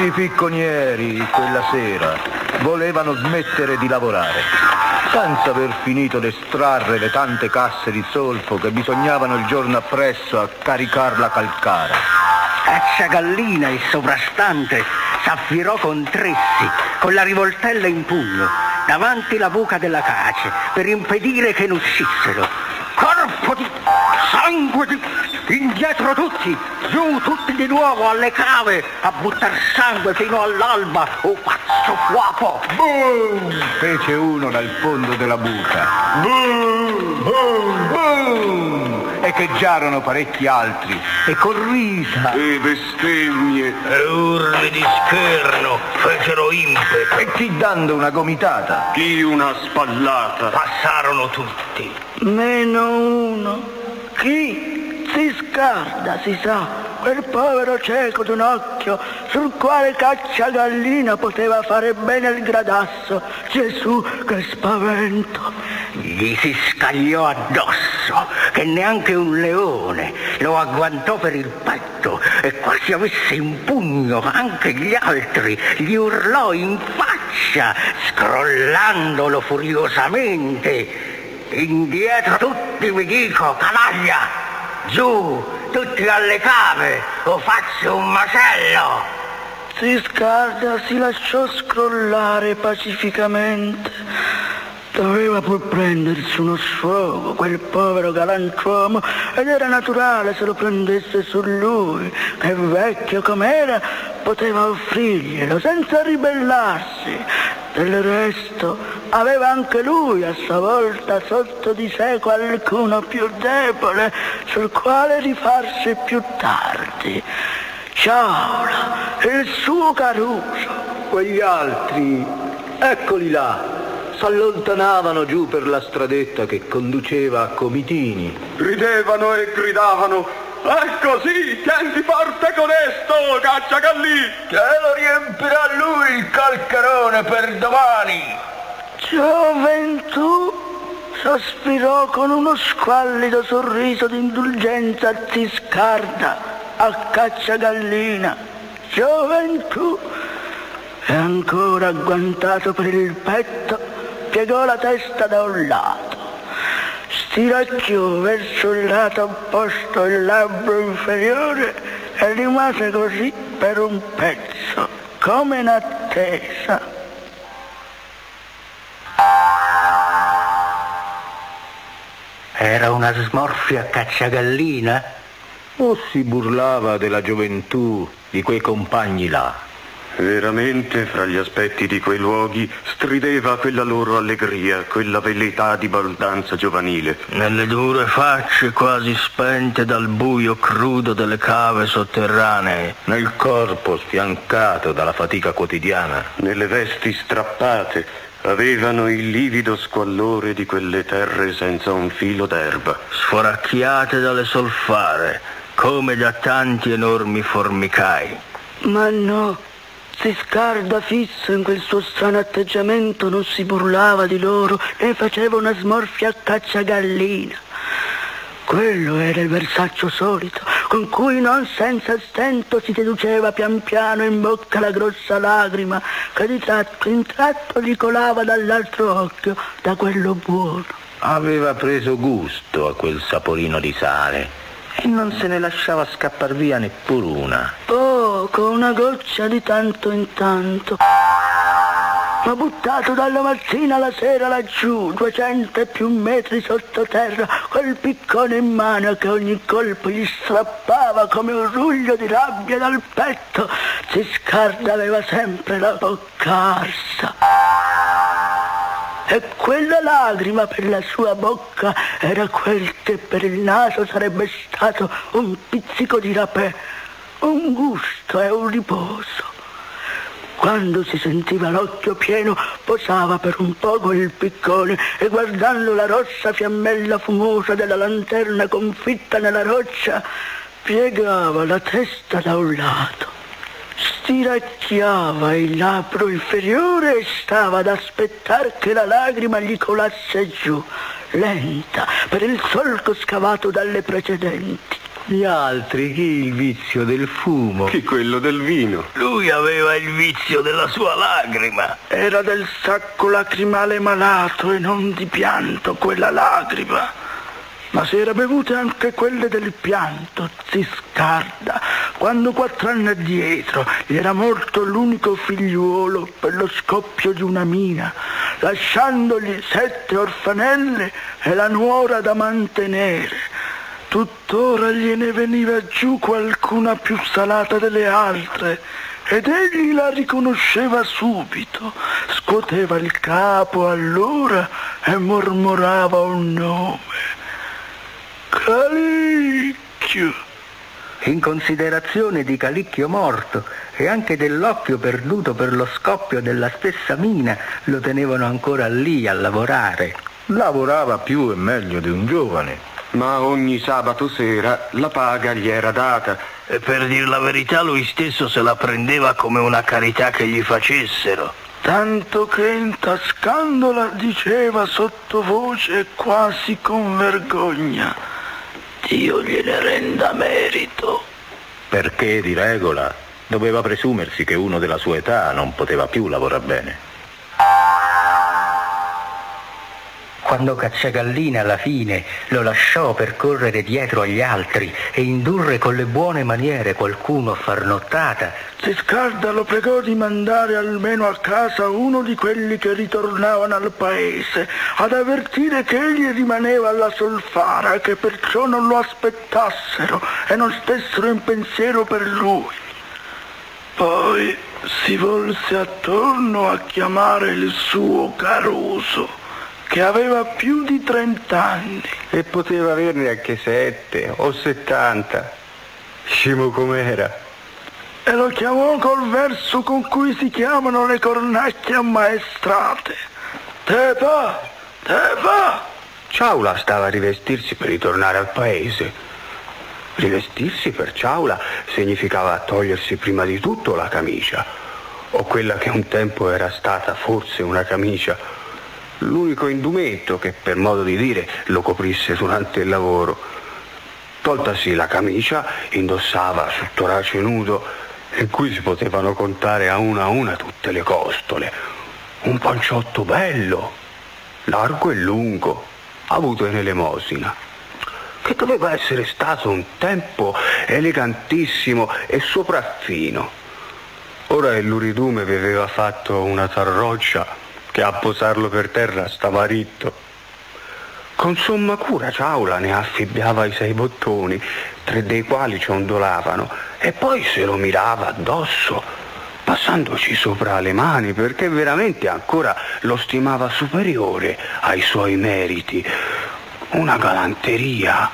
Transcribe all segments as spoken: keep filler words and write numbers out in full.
I picconieri, quella sera, volevano smettere di lavorare, senza aver finito di estrarre le tante casse di zolfo che bisognavano il giorno appresso a caricar la calcara. Cacciagallina, il soprastante, s'affirò con Tressi, con la rivoltella in pugno, davanti la buca della cace, per impedire che ne uscissero. Corpo di sangue di... indietro tutti, giù tutti di nuovo alle cave, a buttar sangue fino all'alba, o pazzo fuoco! Boom! Fece uno dal fondo della buca. Boom! Boom! Boom! Echeggiarono parecchi altri, e con risa e bestemmie e urli di scherno fecero impeto, e chi dando una gomitata, chi una spallata. Passarono tutti. Meno uno. Chi? Si scarda, si sa, quel povero cieco d'un occhio sul quale Cacciagallina poteva fare bene il gradasso. Gesù, che spavento! Gli si scagliò addosso, che neanche un leone lo agguantò per il petto, e quasi avesse in pugno anche gli altri, gli urlò in faccia, scrollandolo furiosamente. Indietro tutti, vi dico, canaglia! Giù, tutti alle cave, o faccio un macello! Si scarda, si lasciò scrollare pacificamente. Doveva pur prendersi uno sfogo, quel povero galantuomo, ed era naturale se lo prendesse su lui, che vecchio com'era poteva offrirglielo senza ribellarsi. Del resto aveva anche lui a sua volta sotto di sé qualcuno più debole sul quale rifarsi più tardi. Ciaula, il suo Caruso. Quegli altri, eccoli là, s'allontanavano giù per la stradetta che conduceva a Comitini. Ridevano e gridavano: ecco sì, tienti forte codesto, Cacciagallì! Che lo riempirà lui il calcherone per domani! Gioventù, sospirò con uno squallido sorriso d'indulgenza Ziscarda a Cacciagallina. Gioventù! E ancora agguantato per il petto, piegò la testa da un lato. Stiracchiò verso il lato opposto il labbro inferiore e rimase così per un pezzo, come in attesa. Era una smorfia Cacciagallina? O si burlava della gioventù di quei compagni là? Veramente, fra gli aspetti di quei luoghi, strideva quella loro allegria, quella velleità di baldanza giovanile. Nelle dure facce quasi spente dal buio crudo delle cave sotterranee, nel corpo sfiancato dalla fatica quotidiana, nelle vesti strappate, avevano il livido squallore di quelle terre senza un filo d'erba, sforacchiate dalle solfare, come da tanti enormi formicai. Ma no, Ziscarda, fisso in quel suo strano atteggiamento, non si burlava di loro né faceva una smorfia a Cacciagallina. Quello era il versaccio solito con cui non senza stento si deduceva pian piano in bocca la grossa lagrima che di tratto in tratto gli colava dall'altro occhio, da quello buono. Aveva preso gusto a quel saporino di sale e non se ne lasciava scappar via neppur una. Poco, una goccia di tanto in tanto. Ma buttato dalla mattina alla sera laggiù, duecento e più metri sottoterra, quel piccone in mano che ogni colpo gli strappava come un ruglio di rabbia dal petto, Ziscarda aveva sempre la bocca arsa. E quella lagrima per la sua bocca era quel che per il naso sarebbe stato un pizzico di rapè, un gusto e un riposo. Quando si sentiva l'occhio pieno, posava per un poco il piccone e guardando la rossa fiammella fumosa della lanterna confitta nella roccia, piegava la testa da un lato, stiracchiava il labbro inferiore e stava ad aspettare che la lagrima gli colasse giù, lenta, per il solco scavato dalle precedenti. Gli altri, chi il vizio del fumo? Chi quello del vino? Lui aveva il vizio della sua lacrima. Era del sacco lacrimale malato e non di pianto quella lacrima. Ma si era bevute anche quelle del pianto, Ziscarda, quando quattro anni addietro gli era morto l'unico figliuolo per lo scoppio di una mina, lasciandogli sette orfanelle e la nuora da mantenere. Tuttora gliene veniva giù qualcuna più salata delle altre ed egli la riconosceva subito, scuoteva il capo allora e mormorava un nome: Calicchio. In considerazione di Calicchio morto e anche dell'occhio perduto per lo scoppio della stessa mina, lo tenevano ancora lì a lavorare. Lavorava più e meglio di un giovane. Ma ogni sabato sera la paga gli era data. E per dir la verità lui stesso se la prendeva come una carità che gli facessero. Tanto che intascandola diceva sottovoce e quasi con vergogna: Dio gliene renda merito. Perché di regola doveva presumersi che uno della sua età non poteva più lavorare bene. Quando Cacciagallina alla fine lo lasciò per correre dietro agli altri e indurre con le buone maniere qualcuno a far nottata, Ziscarda lo pregò di mandare almeno a casa uno di quelli che ritornavano al paese ad avvertire che egli rimaneva alla solfara e che perciò non lo aspettassero e non stessero in pensiero per lui. Poi si volse attorno a chiamare il suo Caruso, che aveva più di trent'anni. E poteva averne anche sette o settanta. Scemo com'era. E lo chiamò col verso con cui si chiamano le cornacchie ammaestrate: Te va, te va. Ciaula stava a rivestirsi per ritornare al paese. Rivestirsi per Ciaula significava togliersi prima di tutto la camicia, o quella che un tempo era stata forse una camicia, l'unico indumento che, per modo di dire, lo coprisse durante il lavoro. Toltasi la camicia, indossava sul torace nudo, in cui si potevano contare a una a una tutte le costole, un panciotto bello, largo e lungo, avuto in elemosina, che doveva essere stato un tempo elegantissimo e sopraffino. Ora il luridume vi aveva fatto una tarroccia che a posarlo per terra stava ritto. Con somma cura Ciaula ne affibbiava i sei bottoni, tre dei quali ciondolavano, e poi se lo mirava addosso, passandoci sopra le mani, perché veramente ancora lo stimava superiore ai suoi meriti. Una galanteria.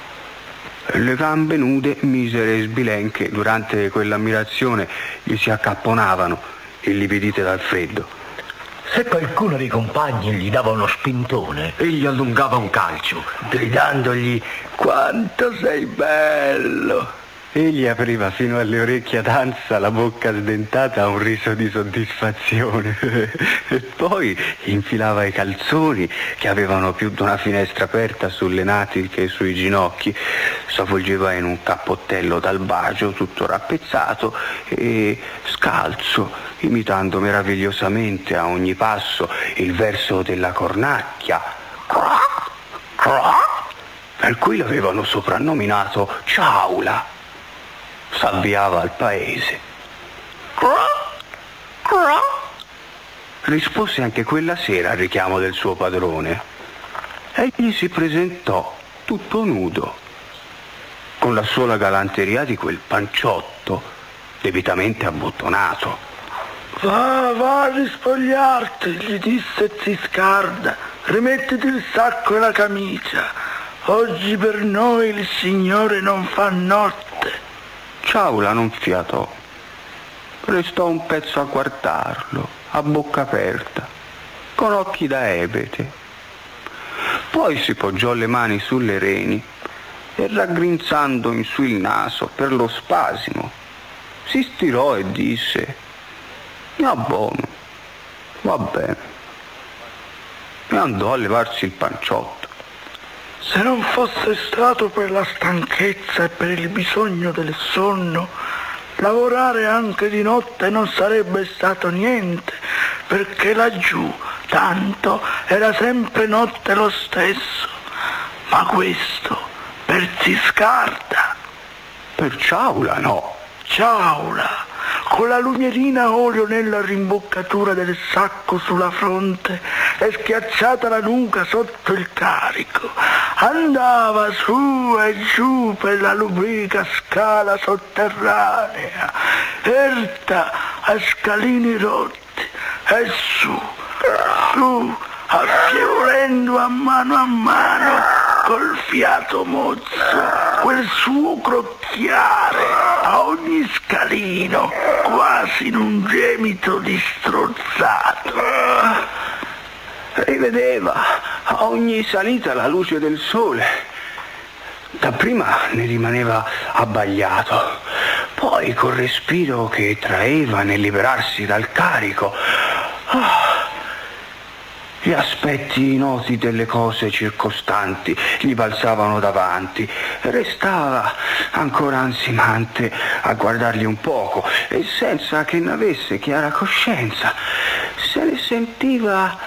Le gambe nude, misere e sbilenche, durante quell'ammirazione gli si accapponavano, illipidite dal freddo. se qualcuno dei compagni gli dava uno spintone, egli allungava un calcio, gridandogli «Quanto sei bello!». Egli apriva fino alle orecchie ad ansa, la bocca sdentata, a un riso di soddisfazione. E poi infilava i calzoni, che avevano più di una finestra aperta sulle natiche e sui ginocchi, s'avvolgeva in un cappottello dal bagio tutto rappezzato e scalzo, imitando meravigliosamente a ogni passo il verso della cornacchia, per cui l'avevano soprannominato Ciaula. S'avviava al paese. Rispose anche quella sera al richiamo del suo padrone. Egli si presentò tutto nudo, con la sola galanteria di quel panciotto debitamente abbottonato. Va, va a rispogliarti, gli disse Ziscarda. Rimettiti il sacco e la camicia. Oggi per noi il Signore non fa notte. Ciaula non fiatò. Restò un pezzo a guardarlo, a bocca aperta, con occhi da ebete. Poi si poggiò le mani sulle reni e, raggrinzando in su il naso per lo spasimo, si stirò e disse: «Mi abbono, va bene». E andò a levarsi il panciotto. Se non fosse stato per la stanchezza e per il bisogno del sonno, lavorare anche di notte non sarebbe stato niente, perché laggiù tanto era sempre notte lo stesso. Ma questo per Ziscarda. Per Ciaula no. Ciaula, con la lumierina a olio nella rimboccatura del sacco sulla fronte e schiacciata la nuca sotto il carico, andava su e giù per la lubrica scala sotterranea, erta a scalini rotti, e su, su, affievolendo a mano a mano col fiato mozzo quel suo crocchiare a ogni scalino, quasi in un gemito di strozzato. Rivedeva a ogni salita la luce del sole. Dapprima ne rimaneva abbagliato, poi col respiro che traeva nel liberarsi dal carico, gli aspetti noti delle cose circostanti gli balzavano davanti. Restava ancora ansimante a guardarli un poco e senza che ne avesse chiara coscienza se ne sentiva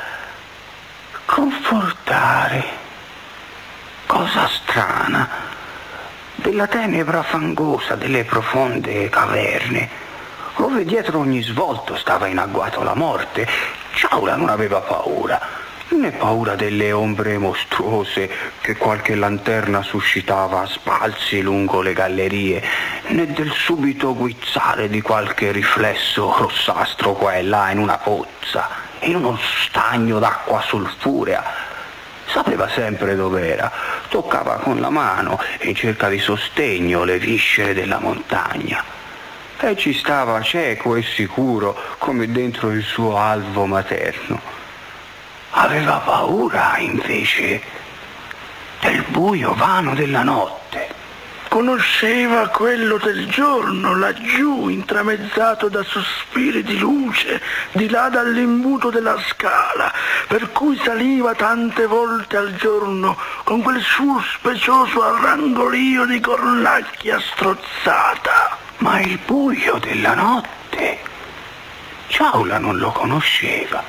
confortare. Cosa strana, della tenebra fangosa delle profonde caverne, dove dietro ogni svolto stava in agguato la morte. Ciaula non aveva paura, né paura delle ombre mostruose che qualche lanterna suscitava a spalzi lungo le gallerie, né del subito guizzare di qualche riflesso rossastro qua e là in una pozza, in uno stagno d'acqua sulfurea. Sapeva sempre dov'era, toccava con la mano in cerca di sostegno le viscere della montagna. E ci stava cieco e sicuro come dentro il suo alvo materno. Aveva paura, invece, del buio vano della notte. Conosceva quello del giorno, laggiù, intramezzato da sospiri di luce, di là dall'imbuto della scala, per cui saliva tante volte al giorno con quel suo specioso arrangolio di cornacchia strozzata. Ma il buio della notte, Ciaula non lo conosceva.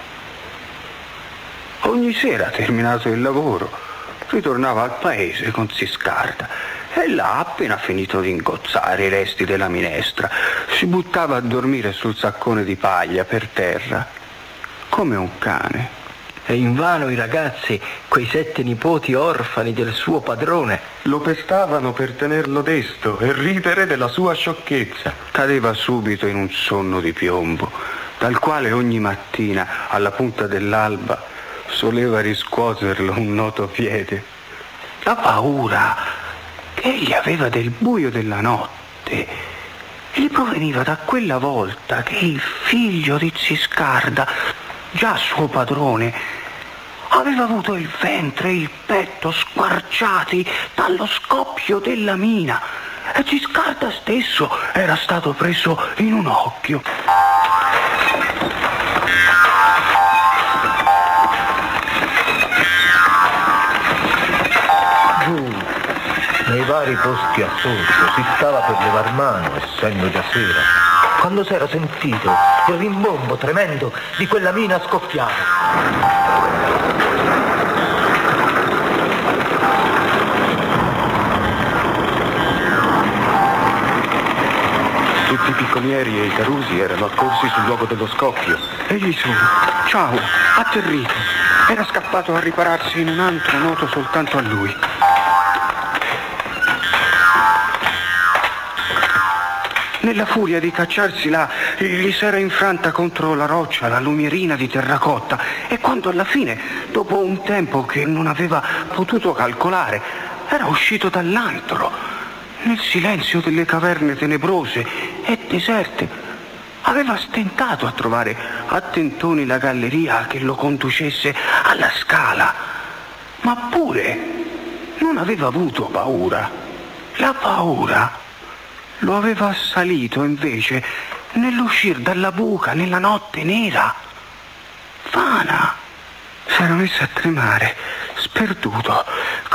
Ogni sera, terminato il lavoro, ritornava al paese con Ziscarda e là, appena finito di ingozzare i resti della minestra, si buttava a dormire sul saccone di paglia per terra, come un cane. E invano i ragazzi, quei sette nipoti orfani del suo padrone, lo pestavano per tenerlo desto e ridere della sua sciocchezza. Cadeva subito in un sonno di piombo, dal quale ogni mattina, alla punta dell'alba, soleva riscuoterlo un noto piede. La paura che egli aveva del buio della notte gli proveniva da quella volta che il figlio di Ziscarda, già suo padrone, aveva avuto il ventre e il petto squarciati dallo scoppio della mina e Ziscarda stesso era stato preso in un occhio. Giù, nei vari posti a sorso, si stava per levar mano, essendo già sera, quando s'era sentito il rimbombo tremendo di quella mina scoppiata. Tutti i picconieri e i carusi erano accorsi sul luogo dello scoppio. Egli solo, Ciaula, atterrito, era scappato a ripararsi in un antro noto soltanto a lui. Nella furia di cacciarsi là, gli s'era infranta contro la roccia la lumierina di terracotta e quando alla fine, dopo un tempo che non aveva potuto calcolare, era uscito dall'antro, nel silenzio delle caverne tenebrose e deserte, aveva stentato a trovare a tentoni la galleria che lo conducesse alla scala, ma pure non aveva avuto paura. La paura lo aveva assalito invece nell'uscir dalla buca nella notte nera. Vana s'era messa a tremare, sperduto,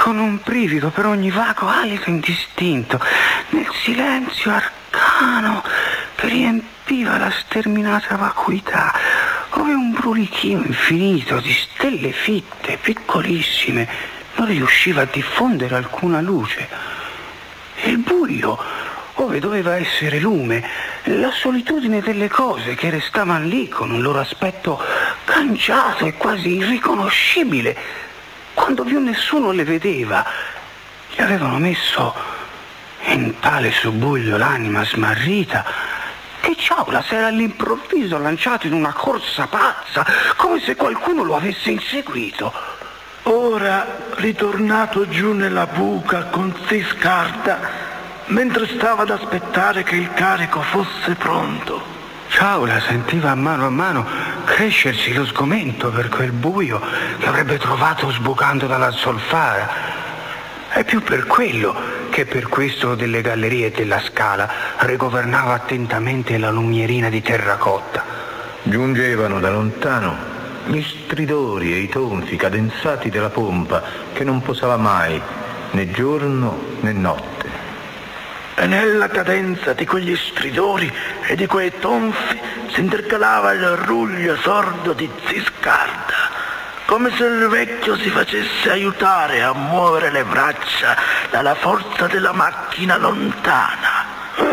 con un brivido per ogni vago alito indistinto, nel silenzio arcano che riempiva la sterminata vacuità, ove un brulichino infinito di stelle fitte, piccolissime, non riusciva a diffondere alcuna luce. Il buio, ove doveva essere lume, la solitudine delle cose che restavano lì con un loro aspetto cangiato e quasi irriconoscibile, quando più nessuno le vedeva, gli avevano messo in tale subbuglio l'anima smarrita che Ciaula si era all'improvviso lanciato in una corsa pazza, come se qualcuno lo avesse inseguito. Ora, ritornato giù nella buca con Siscarda, mentre stava ad aspettare che il carico fosse pronto, Ciaula sentiva a mano a mano crescersi lo sgomento per quel buio che avrebbe trovato sbucando dalla zolfara. E più per quello che per questo delle gallerie e della scala rigovernava attentamente la lumierina di terracotta. Giungevano da lontano gli stridori e i tonfi cadenzati della pompa che non posava mai né giorno né notte. E nella cadenza di quegli stridori e di quei tonfi si intercalava il ruglio sordo di Siscarda, come se il vecchio si facesse aiutare a muovere le braccia dalla forza della macchina lontana.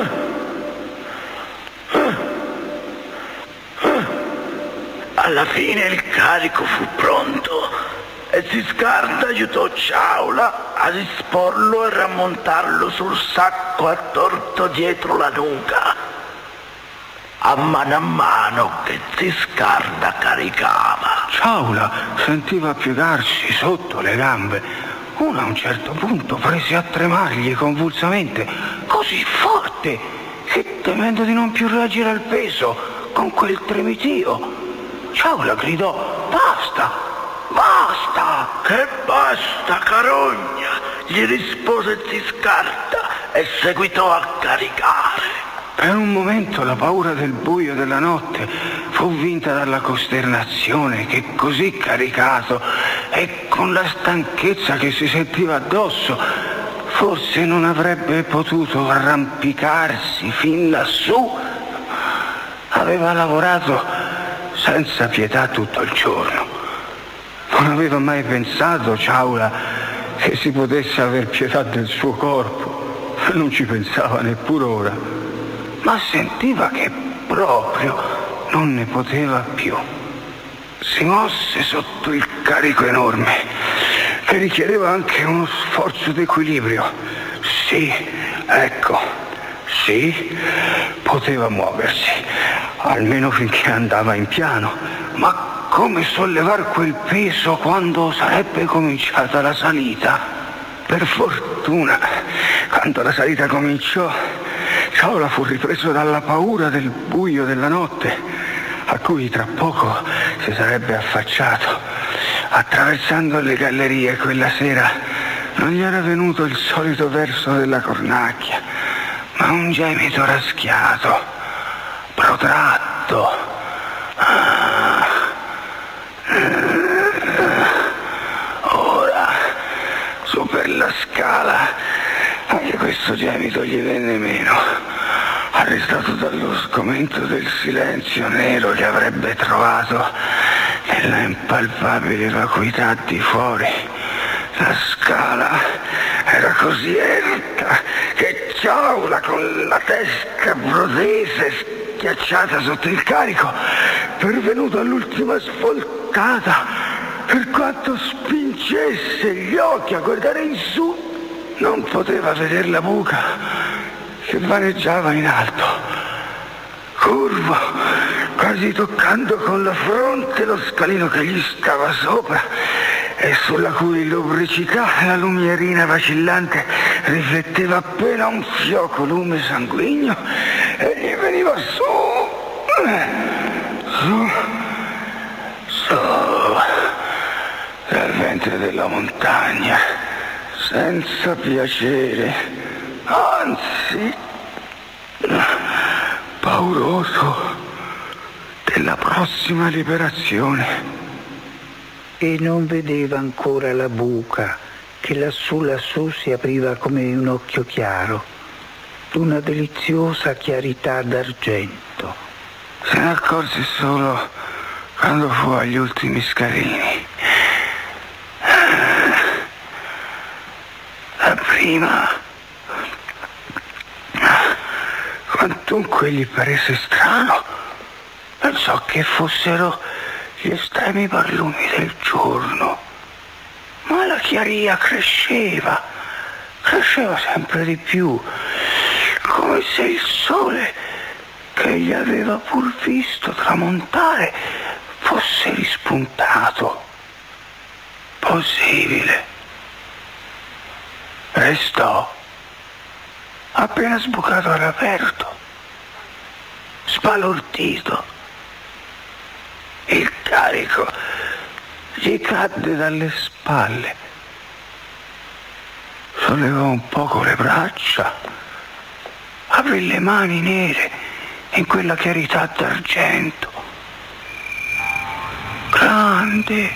Alla fine il carico fu pronto e Siscarda aiutò Ciaula a disporlo e rammontarlo sul sacco attorto dietro la nuca, a mano a mano che Siscarda caricava. Ciaula sentiva piegarsi sotto le gambe. Uno a un certo punto prese a tremargli convulsamente, così forte che, temendo di non più reagire al peso con quel tremitio, Ciaula gridò: «Basta! Basta!» «Che basta, carogna!» gli rispose Siscarda e seguitò a caricare. Per un momento la paura del buio della notte fu vinta dalla costernazione che, così caricato e con la stanchezza che si sentiva addosso, forse non avrebbe potuto arrampicarsi fin lassù. Aveva lavorato senza pietà tutto il giorno. Non aveva mai pensato, Ciaula, che si potesse aver pietà del suo corpo. Non ci pensava neppure ora, ma sentiva che proprio non ne poteva più. Si mosse sotto il carico enorme, che richiedeva anche uno sforzo d'equilibrio. Sì, ecco, sì, poteva muoversi, almeno finché andava in piano, ma come sollevar quel peso quando sarebbe cominciata la salita? Per fortuna, quando la salita cominciò, Ciaula fu ripreso dalla paura del buio della notte, a cui tra poco si sarebbe affacciato. Attraversando le gallerie quella sera non gli era venuto il solito verso della cornacchia, ma un gemito raschiato, protratto. Ora, su per la scala, anche questo gemito gli venne meno, arrestato dallo sgomento del silenzio nero che avrebbe trovato nella impalpabile vacuità di fuori. La scala era così erta che Ciaula, con la testa protesa e schiacciata sotto il carico, pervenuto all'ultima svoltata, per quanto spingesse gli occhi a guardare in su, non poteva vedere la buca che vaneggiava in alto, curvo, quasi toccando con la fronte lo scalino che gli stava sopra e sulla cui lubricità la lumierina vacillante rifletteva appena un fioco lume sanguigno e gli veniva su, su, su, dal ventre della montagna, senza piacere, anzi pauroso della prossima liberazione. E non vedeva ancora la buca che lassù lassù si apriva come un occhio chiaro, d'una deliziosa chiarità d'argento. Se ne accorse solo quando fu agli ultimi scalini. La prima, quantunque gli paresse strano, pensò che fossero gli estremi barlumi del giorno, ma la chiaria cresceva, cresceva sempre di più, come se il sole che egli aveva pur visto tramontare fosse rispuntato. Possibile. Restò, appena sbucato all'aperto, sbalordito. Il carico gli cadde dalle spalle. Sollevò un poco le braccia, aprì le mani nere in quella chiarità d'argento. Grande,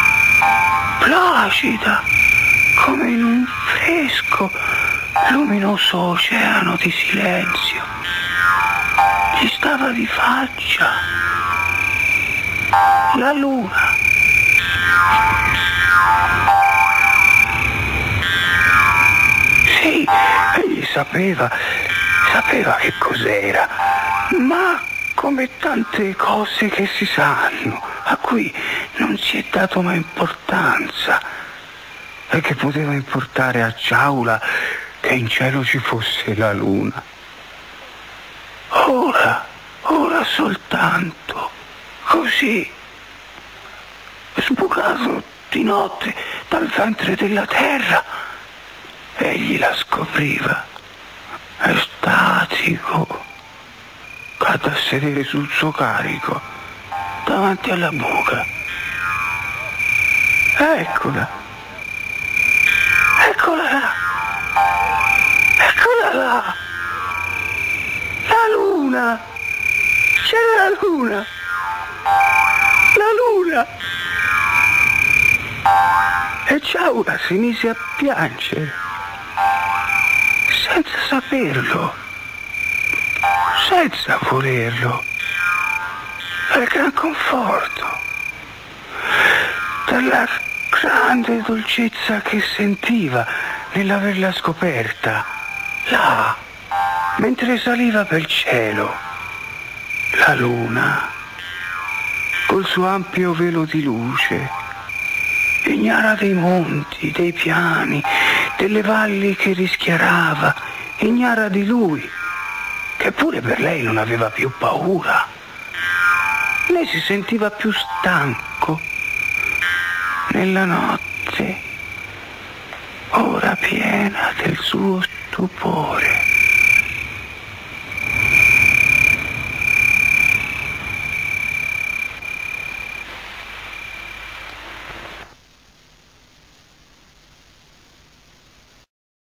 placida, come in un fresco, luminoso oceano di silenzio. Gli stava di faccia la luna. Sì, egli sapeva, sapeva che cos'era, ma come tante cose che si sanno, a cui non si è dato mai importanza, e che poteva importare a Ciaula che in cielo ci fosse la luna. Ora, ora soltanto, così, sbucato di notte dal ventre della terra, egli la scopriva, estatico, cadde a sedere sul suo carico davanti alla buca. Eccola, eccola là, eccola là, la luna, c'era la luna, la luna. E Ciaula si mise a piangere, senza saperlo, senza volerlo, per gran conforto, dalla grande dolcezza che sentiva nell'averla scoperta, là, mentre saliva per il cielo, la luna, col suo ampio velo di luce, ignara dei monti, dei piani, delle valli che rischiarava, ignara di lui, che pure per lei non aveva più paura, né si sentiva più stanco. Nella notte, ora piena del suo stupore,